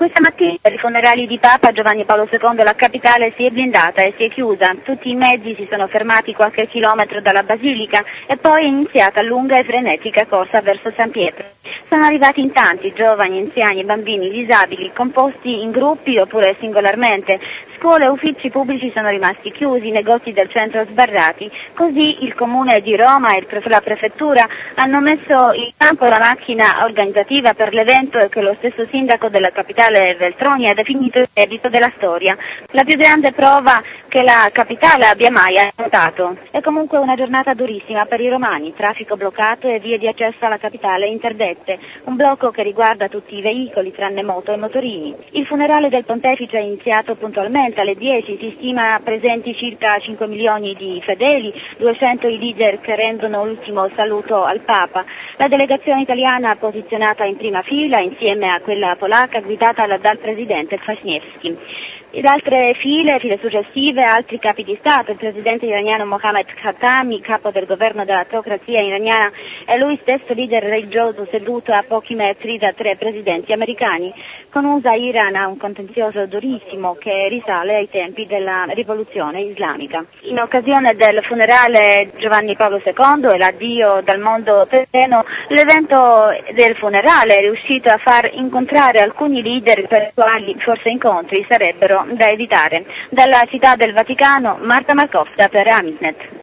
Questa mattina per i funerali di Papa Giovanni Paolo II la capitale si è blindata e si è chiusa. Tutti i mezzi si sono fermati qualche chilometro dalla Basilica e poi è iniziata lunga e frenetica corsa verso San Pietro. Sono arrivati in tanti, giovani, anziani, bambini, disabili, composti in gruppi oppure singolarmente. Scuole e uffici pubblici sono rimasti chiusi, negozi del centro sbarrati. Così il Comune di Roma e la Prefettura hanno messo in campo la macchina organizzativa per l'evento che lo stesso sindaco della capitale Veltroni ha definito il debito della storia. La più grande prova che la capitale abbia mai affrontato. È comunque una giornata durissima per i romani, traffico bloccato e vie di accesso alla capitale interdette, un blocco che riguarda tutti i veicoli tranne moto e motorini. Il funerale del pontefice è iniziato puntualmente alle 10, si stima presenti circa 5 milioni di fedeli, 200 i leader che rendono l'ultimo saluto al Papa. La delegazione italiana posizionata in prima fila insieme a quella polacca guidata dal presidente Kwaśniewski. In altre file successive, altri capi di Stato, il presidente iraniano Mohammad Khatami, capo del governo della teocrazia iraniana, è lui stesso leader religioso seduto a pochi metri da 3 presidenti americani. Con USA Iran ha un contenzioso durissimo che risale ai tempi della rivoluzione islamica. In occasione del funerale Giovanni Paolo II e l'addio dal mondo terreno, l'evento del funerale è riuscito a far incontrare alcuni leader per i quali forse incontri sarebbero da evitare. Dalla città del Vaticano, Marta Marcovska per Amisnet.